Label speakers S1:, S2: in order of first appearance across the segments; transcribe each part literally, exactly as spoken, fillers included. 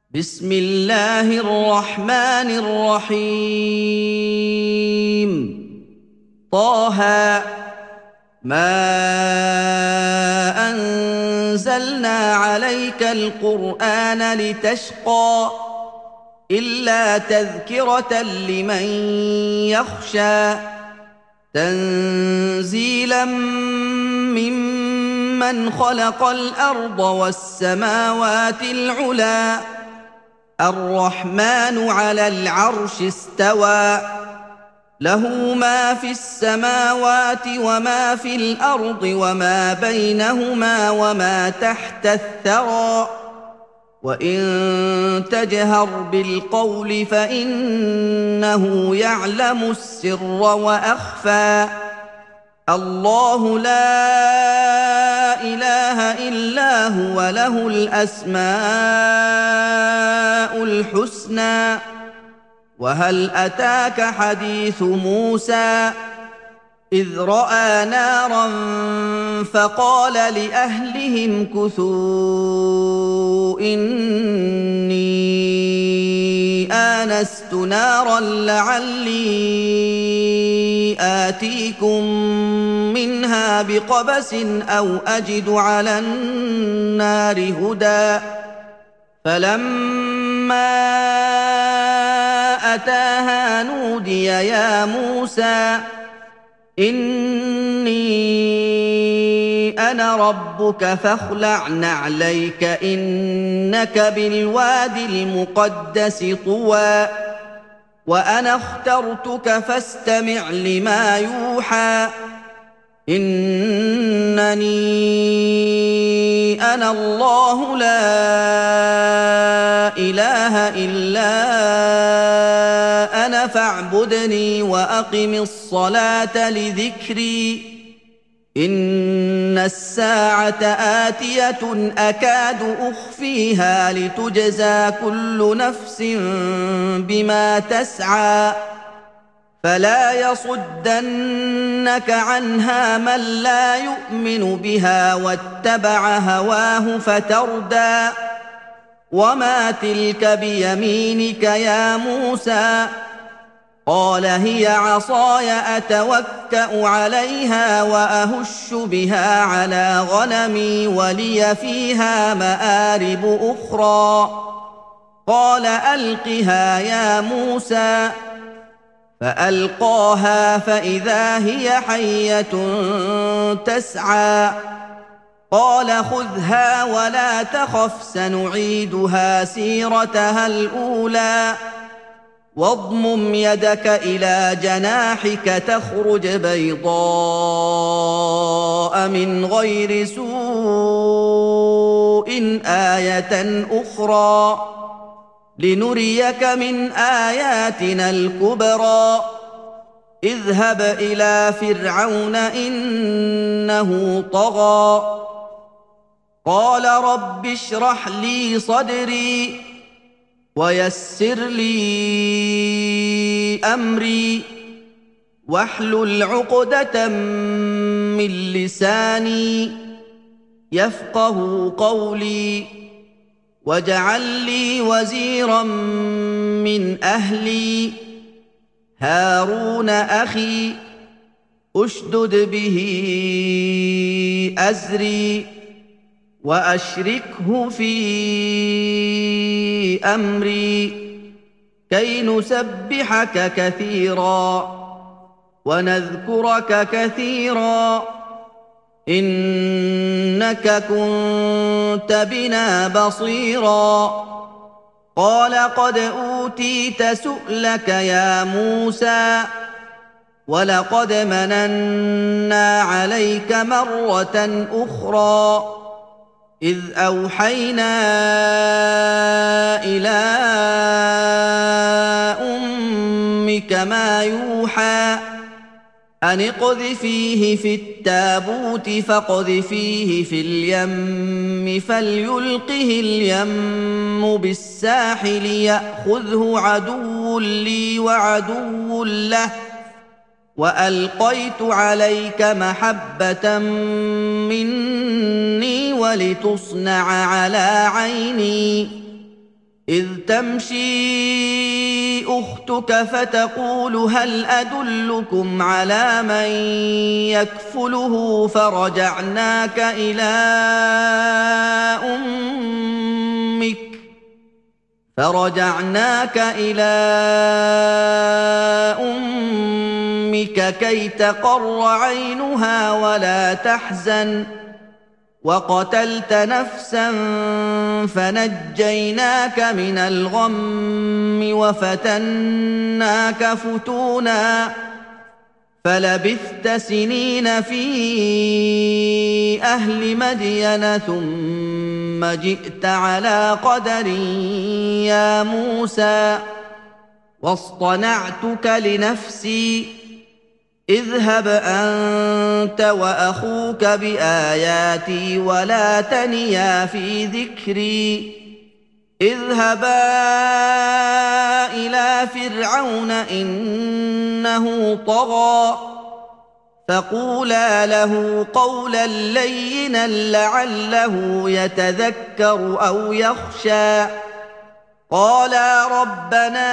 S1: بسم الله الرحمن الرحيم طه ما أنزلنا عليك القرآن لتشقى إلا تذكرة لمن يخشى تنزيلا ممن خلق الأرض والسماوات العلى الرحمن على العرش استوى له ما في السماوات وما في الأرض وما بينهما وما تحت الثرى وإن تجهر بالقول فإنه يعلم السر وأخفى الله لا إله إلا هو له الأسماء الحسنى وهل أتاك حديث موسى إذ رأى نارا فقال لأهلهم كثوا إني آنست نارا لعلي آتيكم منها بقبس أو أجد على النار هدى فلما أتاها نودي يا موسى إني أنا ربك فاخلع نعليك إنك بالواد المقدس طوى وأنا اخترتك فاستمع لما يوحى إنني أنا الله لا إله إلا أنا فاعبدني وأقم الصلاة لذكري إن الساعة آتية أكاد أخفيها لتجزى كل نفس بما تسعى فلا يصدنك عنها من لا يؤمن بها واتبع هواه فتردى وما تلك بيمينك يا موسى قال هي عصاي أتوكأ عليها وأهش بها على غنمي ولي فيها مآرب أخرى قال ألقها يا موسى فألقاها فإذا هي حية تسعى قال خذها ولا تخف سنعيدها سيرتها الأولى واضمم يدك إلى جناحك تخرج بيضاء من غير سوء آية أخرى لنريك من آياتنا الكبرى اذهب إلى فرعون إنه طغى قال رب اشرح لي صدري ويسر لي أمري واحلل عقدة من لساني يفقه قولي واجعل لي وزيرا من أهلي هارون أخي أشدد به أزري وأشركه في أمري كي نسبحك كثيرا ونذكرك كثيرا إنك كنت بنا بصيرا قال قد أوتيت سؤلك يا موسى ولقد مننا عليك مرة أخرى إذ أوحينا إلى أمك ما يوحى أن اقذفيه في التابوت فاقذفيه في اليم فليلقه اليم بالساحل يأخذه عدو لي وعدو له وألقيت عليك محبة مني ولتصنع على عيني إذ تمشي أختك فتقول هل أدلكم على من يكفله فرجعناك إلى أمك فرجعناك إلى أمك كي تقر عينها ولا تحزن وقتلت نفسا فنجيناك من الغم وفتناك فتونا فلبثت سنين في أهل مدين ثم جئت على قدر يا موسى واصطنعتك لنفسي اذهب أنت وأخوك بآياتي ولا تنيا في ذكري اذهبا إلى فرعون إنه طغى فقولا له قولا لينا لعله يتذكر أو يخشى قالا ربنا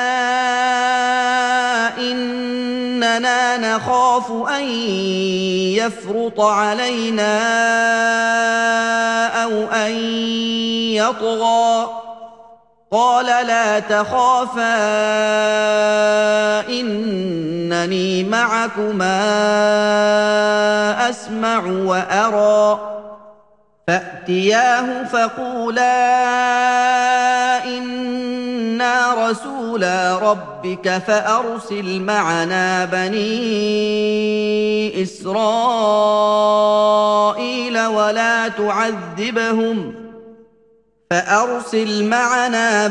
S1: إننا نخاف أن يفرط علينا أو أن يطغى قال لا تخافا إنني معكما أسمع وأرى فأتياه فقولا إنا رسولا ربك فأرسل معنا بني إسرائيل ولا تعذبهم فأرسل معنا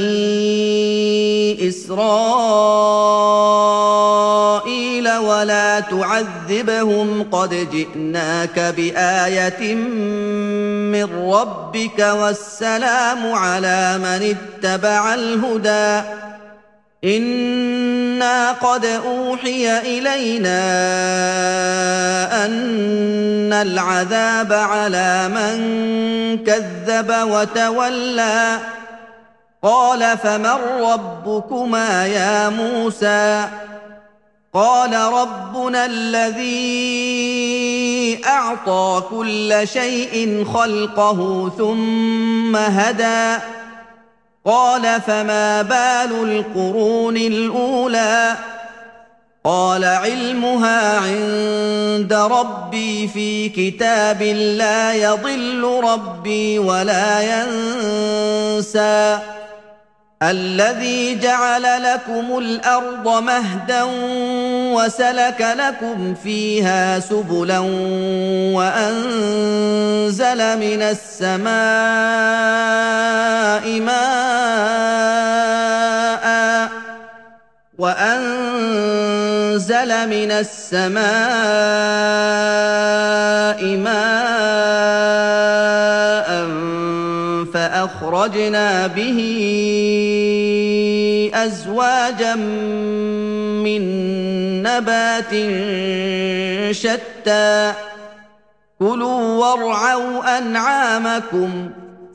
S1: بني إسرائيل ولا تعذبهم قد جئناك بآية من ربك والسلام على من اتبع الهدى إنا قد أوحي إلينا أن العذاب على من كذب وتولى قال فمن ربكما يا موسى قال ربنا الذي أعطى كل شيء خلقه ثم هدى قال فما بال القرون الأولى قال علمها عند ربي في كتاب لا يضل ربي ولا ينسى الذي جعل لكم الأرض مهدا وسلك لكم فيها سبلا وأنزل من السماء ماء وأنزل من السماء ماء فأخرجنا به أزواجا من نبات شتى كلوا وارعوا أنعامكم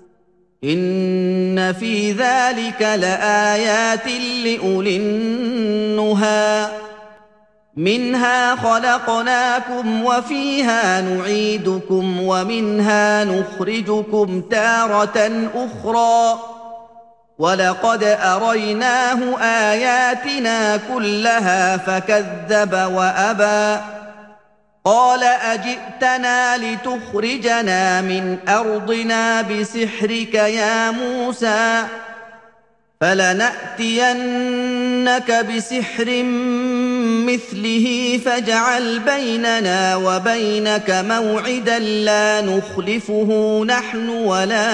S1: إن في ذلك لآيات لأولي النهى منها خلقناكم وفيها نعيدكم ومنها نخرجكم تارة أخرى ولقد أريناه آياتنا كلها فكذب وأبى قال أجئتنا لتخرجنا من أرضنا بسحرك يا موسى فلنأتينك بسحر مثله فاجعل بيننا وبينك موعدا لا نخلفه نحن ولا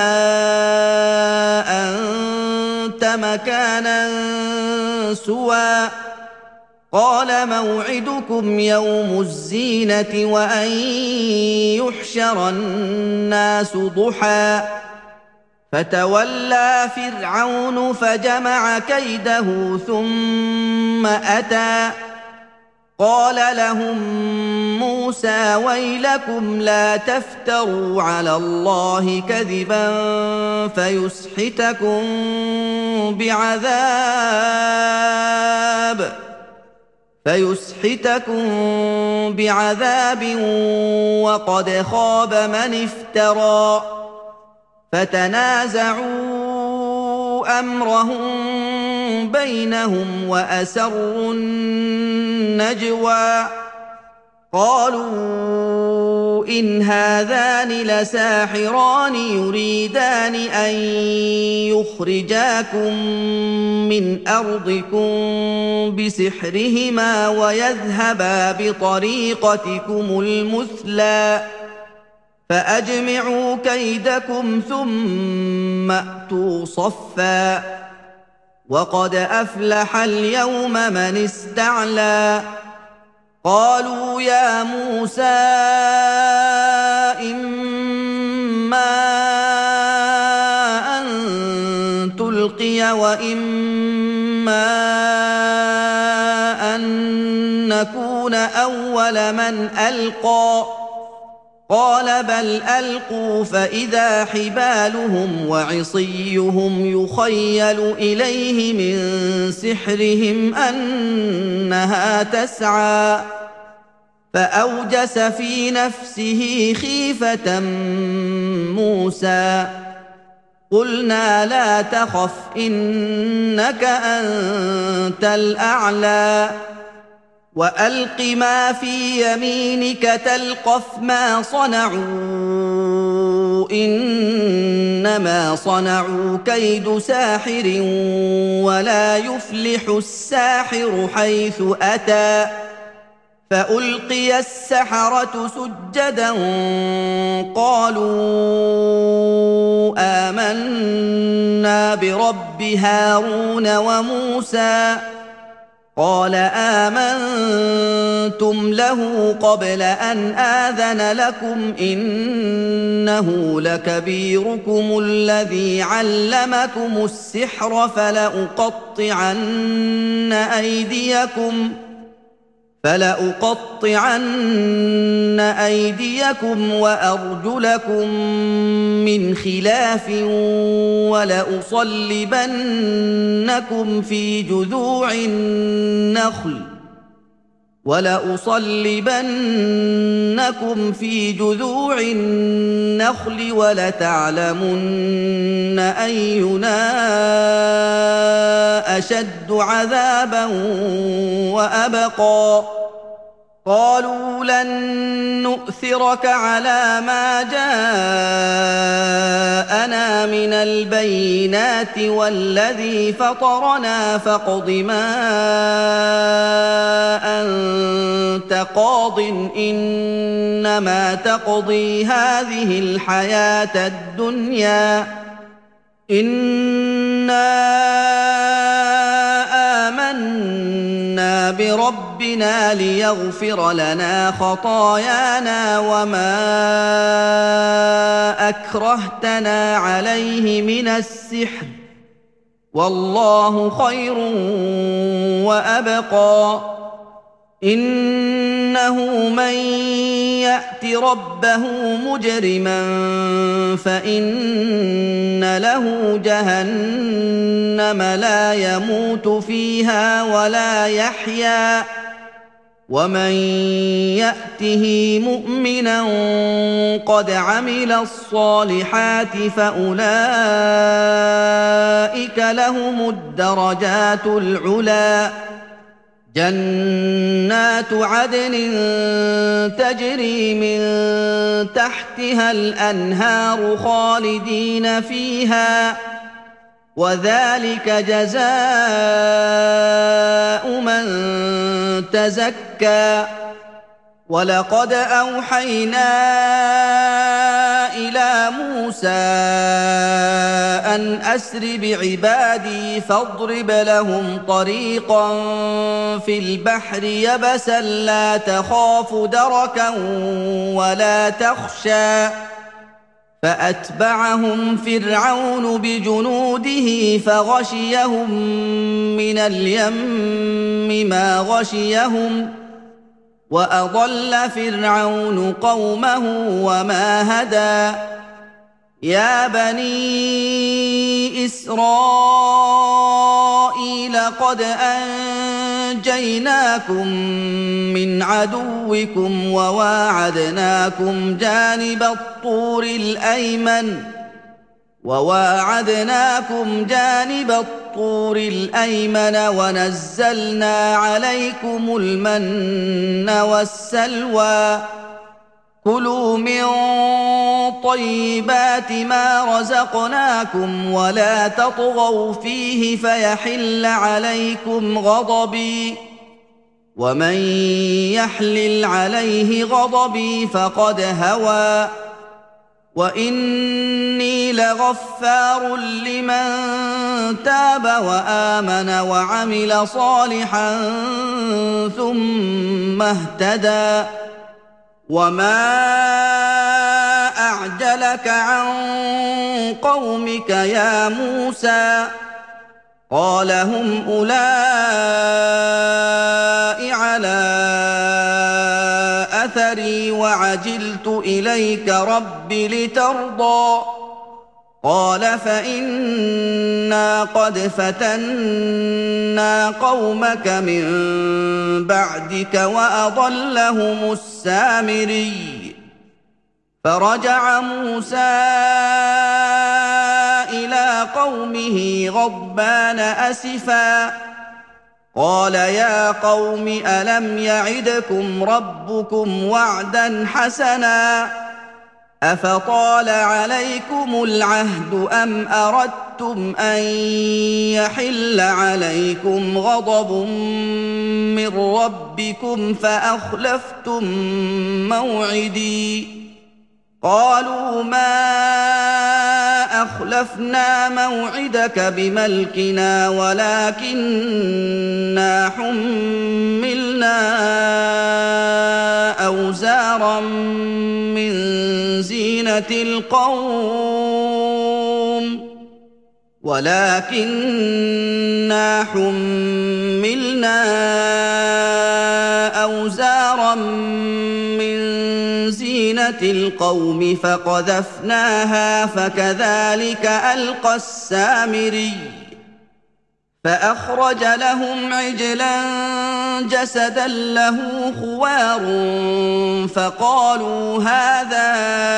S1: أنت مكانا سوى قال موعدكم يوم الزينة وأن يحشر الناس ضحى فتولى فرعون فجمع كيده ثم أتى قال لهم موسى ويلكم لا تفتروا على الله كذبا فيسحتكم بعذاب فيسحتكم بعذاب وقد خاب من افترى فتنازعوا أمرهم بينهم وأسروا النجوى قالوا إن هذان لساحران يريدان أن يخرجاكم من أرضكم بسحرهما ويذهبا بطريقتكم المثلى فأجمعوا كيدكم ثم أتوا صفا وقد أفلح اليوم من استعلى قالوا يا موسى إما أن تلقي وإما أن نكون أول من ألقى قال بل ألقوا فإذا حبالهم وعصيهم يخيل إليه من سحرهم أنها تسعى فأوجس في نفسه خيفة موسى قلنا لا تخف إنك أنت الأعلى وألق ما في يمينك تلقف ما صنعوا إنما صنعوا كيد ساحر ولا يفلح الساحر حيث أتى فألقي السحرة سجدا قالوا آمنا برب هارون وموسى قال آمنتم له قبل أن آذن لكم إنه لكبيركم الذي علمكم السحر فلأقطعن أيديكم فلأقطعن أيديكم وأرجلكم من خلاف ولأصلبنكم في جذوع النخل ولأصلبنكم في جذوع النخل ولتعلمن أينا أشد عذابا وأبقى قالوا لن نؤثرك على ما جاءنا من البينات والذي فطرنا فاقض ما أنت قاض إنما تقضي هذه الحياة الدنيا إنا آمنا بربنا ليغفر لنا خطايانا وما أكرهتنا عليه من السحر والله خير وأبقى إنه من يأت ربه مجرما فإن له جهنم لا يموت فيها ولا يحيا ومن يأته مؤمنا قد عمل الصالحات فأولئك لهم الدرجات العلى جنات عدن تجري من تحتها الأنهار خالدين فيها وذلك جزاء من تزكى ولقد أوحينا إلى موسى أن أسر بعبادي فاضرب لهم طريقا في البحر يبسا لا تخاف دركا ولا تخشى فأتبعهم فرعون بجنوده فغشيهم من اليم ما غشيهم وأضل فرعون قومه وما هدى يا بني إسرائيل قد أنجيناكم من عدوكم وواعدناكم جانب الطور الأيمن وواعدناكم جانب الطور الأيمن ونزلنا عليكم المن والسلوى كلوا من طيبات ما رزقناكم ولا تطغوا فيه فيحل عليكم غضبي ومن يحلل عليه غضبي فقد هوى وإني لغفار لمن تاب وآمن وعمل صالحا ثم اهتدى وما أعجلك عن قومك يا موسى قال هم أولئك على أثري وعجلت إليك رب لترضى قال فإنا قد فتنا قومك من بعدك وأضلهم السامري فرجع موسى إلى قومه غضبان أسفا قال يا قوم ألم يعدكم ربكم وعدا حسنا أفطال عليكم العهد أم أردتم أن يحل عليكم غضب من ربكم فأخلفتم موعدي قالوا ما أخلفنا موعدك بملكنا ولكننا حملنا أوزارا من زينة القوم ولكننا حملنا أوزارا من زينة القوم فقذفناها فكذلك ألقى السامري فأخرج لهم عجلا جسدا له خوار فقالوا هذا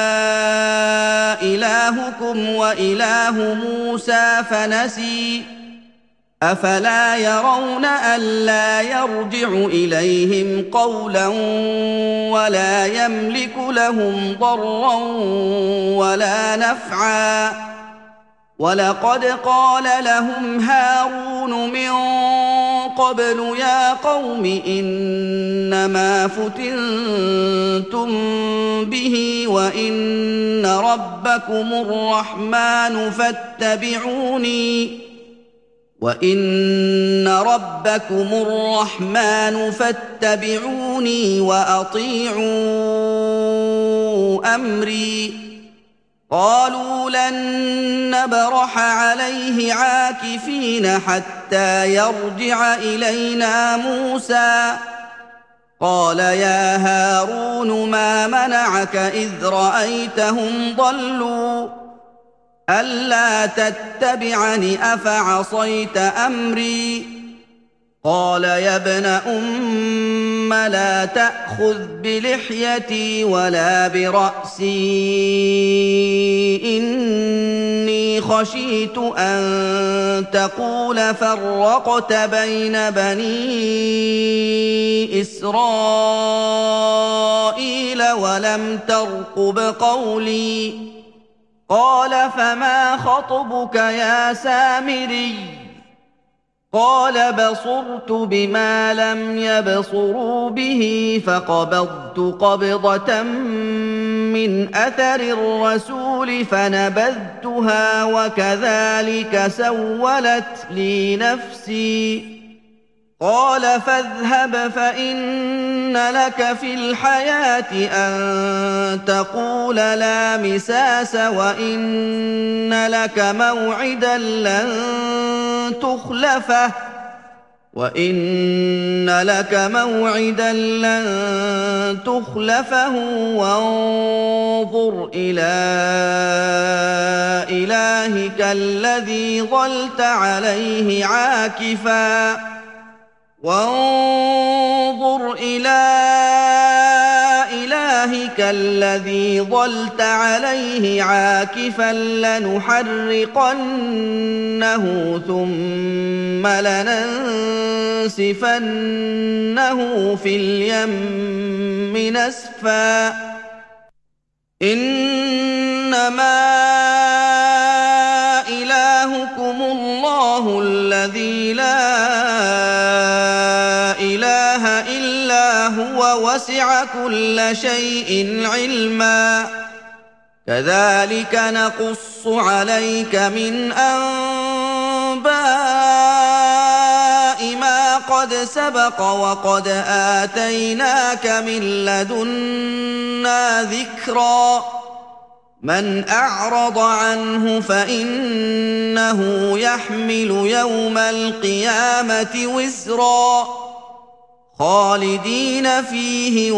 S1: إلهكم وإله موسى فنسي أفلا يرون ألا يرجع إليهم قولا ولا يملك لهم ضرا ولا نفعا ولقد قال لهم هارون من قبل يا قوم إنما فتنتم به وإن ربكم الرحمن فاتبعوني وإن ربكم الرحمن فاتبعوني وأطيعوا أمري قالوا لن نبرح عليه عاكفين حتى يرجع إلينا موسى قال يا هارون ما منعك إذ رأيتهم ضلوا ألا تتبعني أفعصيت أمري قال يا ابن أم لا تأخذ بلحيتي ولا برأسي إني خشيت أن تقول فرقت بين بني إسرائيل ولم ترقب قولي قال فما خطبك يا سامري قال بصرت بما لم يبصروا به فقبضت قبضة من أثر الرسول فنبذتها وكذلك سولت لي نفسي قال فاذهب فإن لك في الحياة أن تقول لا مساس وإن لك موعدا لن تخلفه وَإِنَّ لَكَ مَوْعِدًا لَّن تُخْلَفَهُ وَانظُرْ إِلَىٰ إِلَٰهِكَ الَّذِي ظَلْتَ عَلَيْهِ عَاكِفًا وَانظُرْ إِلَىٰ إِلَٰهِكَ الَّذِي ظَلْتَ عَلَيْهِ عَاكِفًا لَّنُحَرِّقَنَّهُ ثُمَّ لَنَنسِفَنَّهُ فِي الْيَمِّ نَسْفًا إِنَّمَا إِلَٰهُكُمُ اللَّهُ الَّذِي لَا إِلَٰهَ إِلَّا هُوَ وَسِعَ كُلَّ شَيْءٍ عِلْمًا كَذَٰلِكَ نَقُصُّ عَلَيْكَ مِنْ أَنبَاءِ مَا قَدْ سَبَقَ وَقَدْ آتَيْنَاكَ مِن لَّدُنَّا ذِكْرًا مَّنْ أَعْرَضَ عَنْهُ فَإِنَّهُ يَحْمِلُ يَوْمَ الْقِيَامَةِ وِزْرًا خَالِدِينَ فِيهِ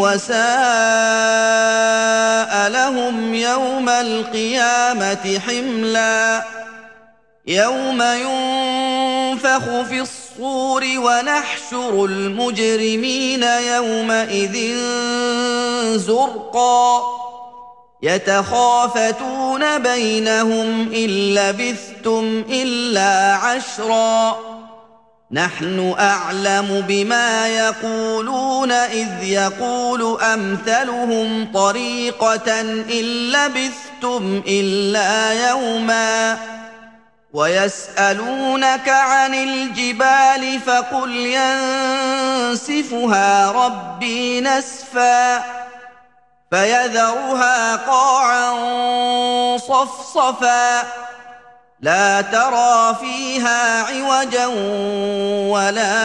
S1: وَسَاءَ لَهُمْ يَوْمَ الْقِيَامَةِ حِمْلًا يَوْمَ يُنفَخُ فِي الصُّورِ وَنَحْشُرُ الْمُجْرِمِينَ يَوْمَئِذٍ زُرْقًا يَتَخَافَتُونَ بَيْنَهُمْ إِن لَّبِثْتُمْ إِلَّا عَشْرًا نَّحْنُ أَعْلَمُ بِمَا يَقُولُونَ إِذْ يَقُولُ أَمْثَلُهُمْ طَرِيقَةً إِن لَّبِثْتُمْ إِلَّا يَوْمًا وَيَسْأَلُونَكَ عَنِ الْجِبَالِ فَقُلْ يَنسِفُهَا رَبِّي نَسْفًا فَيَذَرُهَا قَاعًا صَفْصَفًا لَّا تَرَىٰ فِيهَا عِوَجًا وَلَا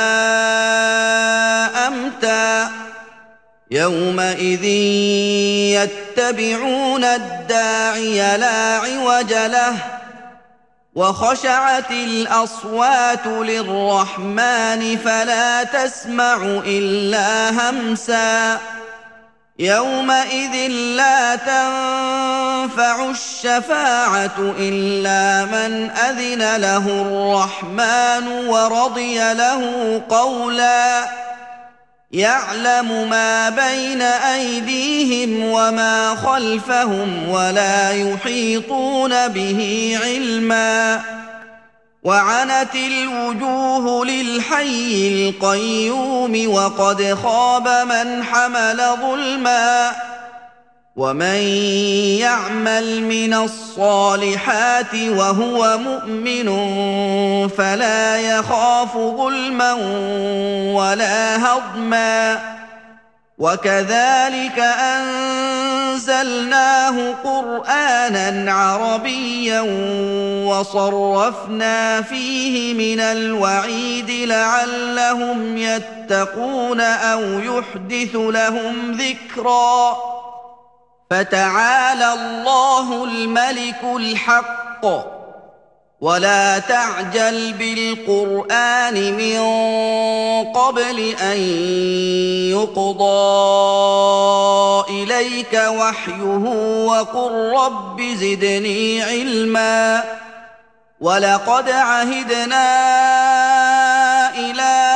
S1: أَمْتًا يَوْمَئِذٍ يَتَّبِعُونَ الدَّاعِيَ لَا عِوَجَ لَهُ وَخَشَعَتِ الْأَصْوَاتُ لِلرَّحْمَٰنِ فَلَا تَسْمَعُ إِلَّا هَمْسًا يَوْمَئِذٍ لَّا تَنفَعُ الشَّفَاعَةُ إِلَّا مَنْ أَذِنَ لَهُ الرَّحْمَٰنُ وَرَضِيَ لَهُ قَوْلًا يَعْلَمُ مَا بَيْنَ أَيْدِيهِمْ وَمَا خَلْفَهُمْ وَلَا يُحِيطُونَ بِهِ عِلْمًا وَعَنَتِ الْوُجُوهُ لِلْحَيِّ الْقَيُّومِ وَقَدْ خَابَ مَنْ حَمَلَ ظُلْمًا وَمَن يَعْمَلْ مِنَ الصَّالِحَاتِ وَهُوَ مُؤْمِنٌ فَلَا يَخَافُ ظُلْمًا وَلَا هَضْمًا وَكَذَٰلِكَ أَنزَلْنَاهُ قُرْآنًا عَرَبِيًّا وَصَرَّفْنَا فِيهِ مِنَ الْوَعِيدِ لَعَلَّهُمْ يَتَّقُونَ أَوْ يُحْدِثُ لَهُمْ ذِكْرًا فَتَعَالَى اللَّهُ الْمَلِكُ الْحَقُّ وَلَا تَعْجَلْ بِالْقُرْآنِ مِن قَبْلِ أَن يُقْضَىٰ إِلَيْكَ وَحْيُهُ وَقُل رَّبِّ زِدْنِي عِلْمًا وَلَقَدْ عَهِدْنَا إِلَىٰ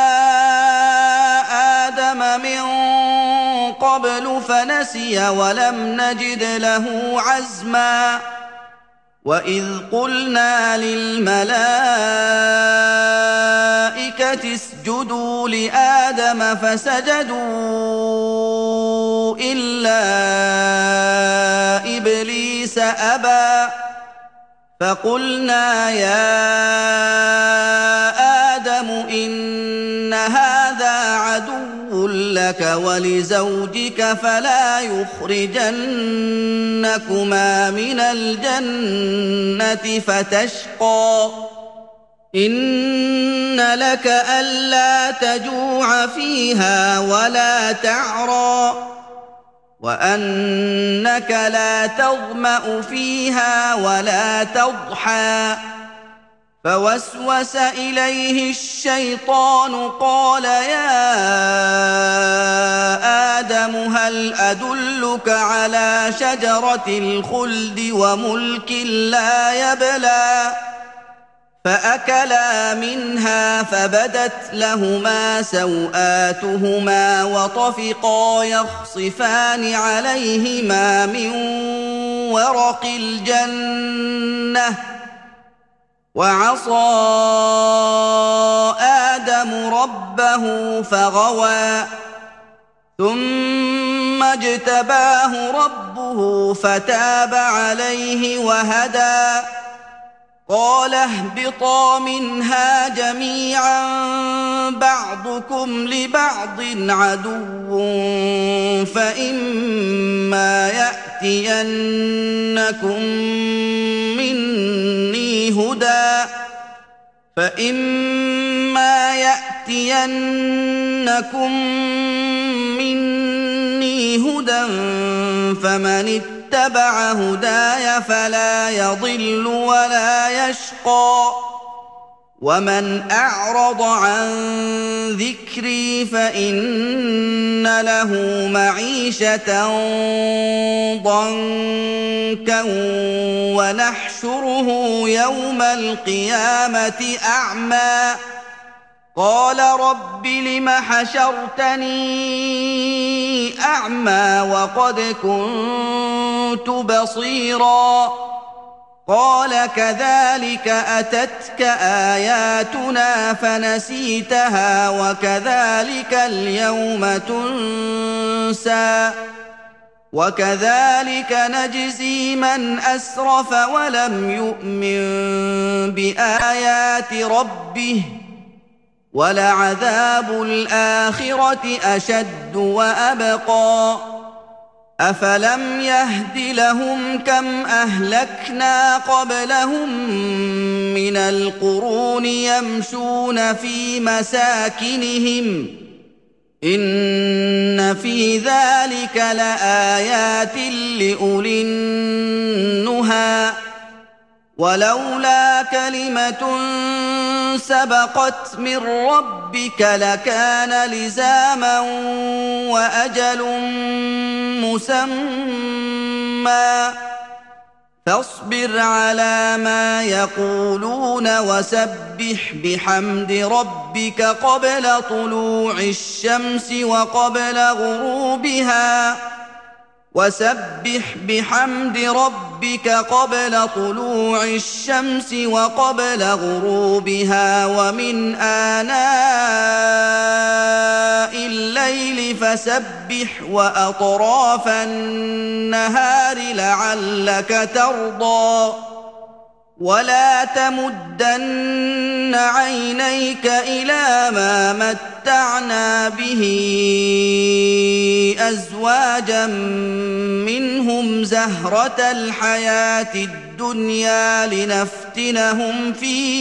S1: آدَمَ مِن قَبْلُ فَنَسِيَ وَلَمْ نَجِدْ لَهُ عَزْمًا وَإِذْ قُلْنَا لِلْمَلَائِكَةِ اسْجُدُوا لِآدَمَ فَسَجَدُوا إِلَّا إِبْلِيسَ أَبَىٰ فَقُلْنَا يَا آدَمُ إِنَّ هَٰذَا عَدُوٌّ لَّكَ وَلِزَوْجِكَ فَلَا يُخْرِجَنَّكُمَا مِنَ الْجَنَّةِ فَتَشْقَىٰ إِنَّ لَكَ أَلَّا تَجُوعَ فِيهَا وَلَا تَعْرَىٰ فوسوس إليه الشيطان قال يا آدم هل أدلك على شجرة الخلد وملك لا يبلى فأكلا منها فبدت لهما سوآتهما وطفقا يخصفان عليهما من ورق الجنة وعصى آدم ربه فغوى ثم اجتباه ربه فتاب عليه وهدى قال اهبطا منها جميعا بعضكم لبعض عدو فإما يأتينكم مني هدى فإما يأتينكم مني هدى فمن اتبع هداي فلا يضل ولا يشقى ومن أعرض عن ذكري فإن له معيشة ضنكا ونحشره يوم القيامة أعمى قال رب لم حشرتني أعمى وقد كنت بصيرا قال كذلك أتتك آياتنا فنسيتها وكذلك اليوم تنسى وكذلك نجزي من أسرف ولم يؤمن بآيات ربه ولعذاب الآخرة أشد وأبقى أفلم يهد لهم كم أهلكنا قبلهم من القرون يمشون في مساكنهم إن في ذلك لآيات لأولي النهى ولولا كلمة سبقت من ربك لكان لزاما وأجل مسمى فاصبر على ما يقولون وسبح بحمد ربك قبل طلوع الشمس وقبل غروبها وسبح بحمد ربك قبل طلوع الشمس وقبل غروبها ومن آناء الليل فسبح وأطراف النهار لعلك ترضى ولا تمدن عينيك إلى ما متعنا به أزواجا منهم زهرة الحياة الدنيا لنفتنهم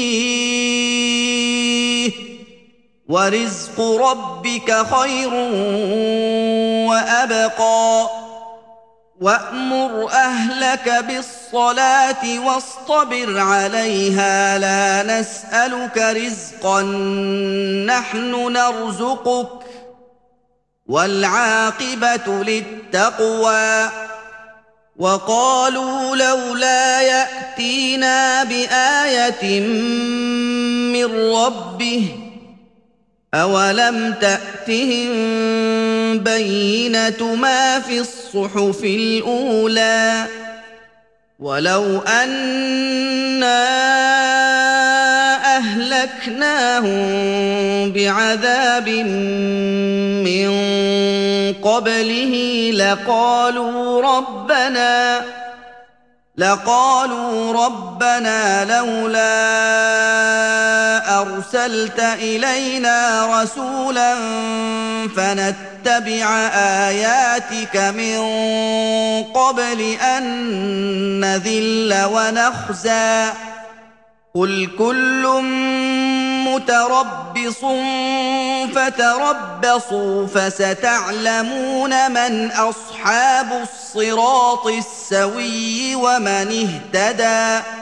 S1: فيه ورزق ربك خير وأبقى وأمر أهلك بالصلاة واصطبر عليها لا نسألك رزقا نحن نرزقك والعاقبة للتقوى وقالوا لولا يأتينا بآية من ربه أولم تأتهم بينة ما في الصحف الأولى ولو أنا أهلكناهم بعذاب من قبله لقالوا ربنا لقالوا ربنا لولا أرسلت إلينا رسولا فنتبع آياتك من قبل أن نذل ونخزى قل كل متربص فتربصوا فستعلمون من أصحاب الصراط السوي ومن اهتدى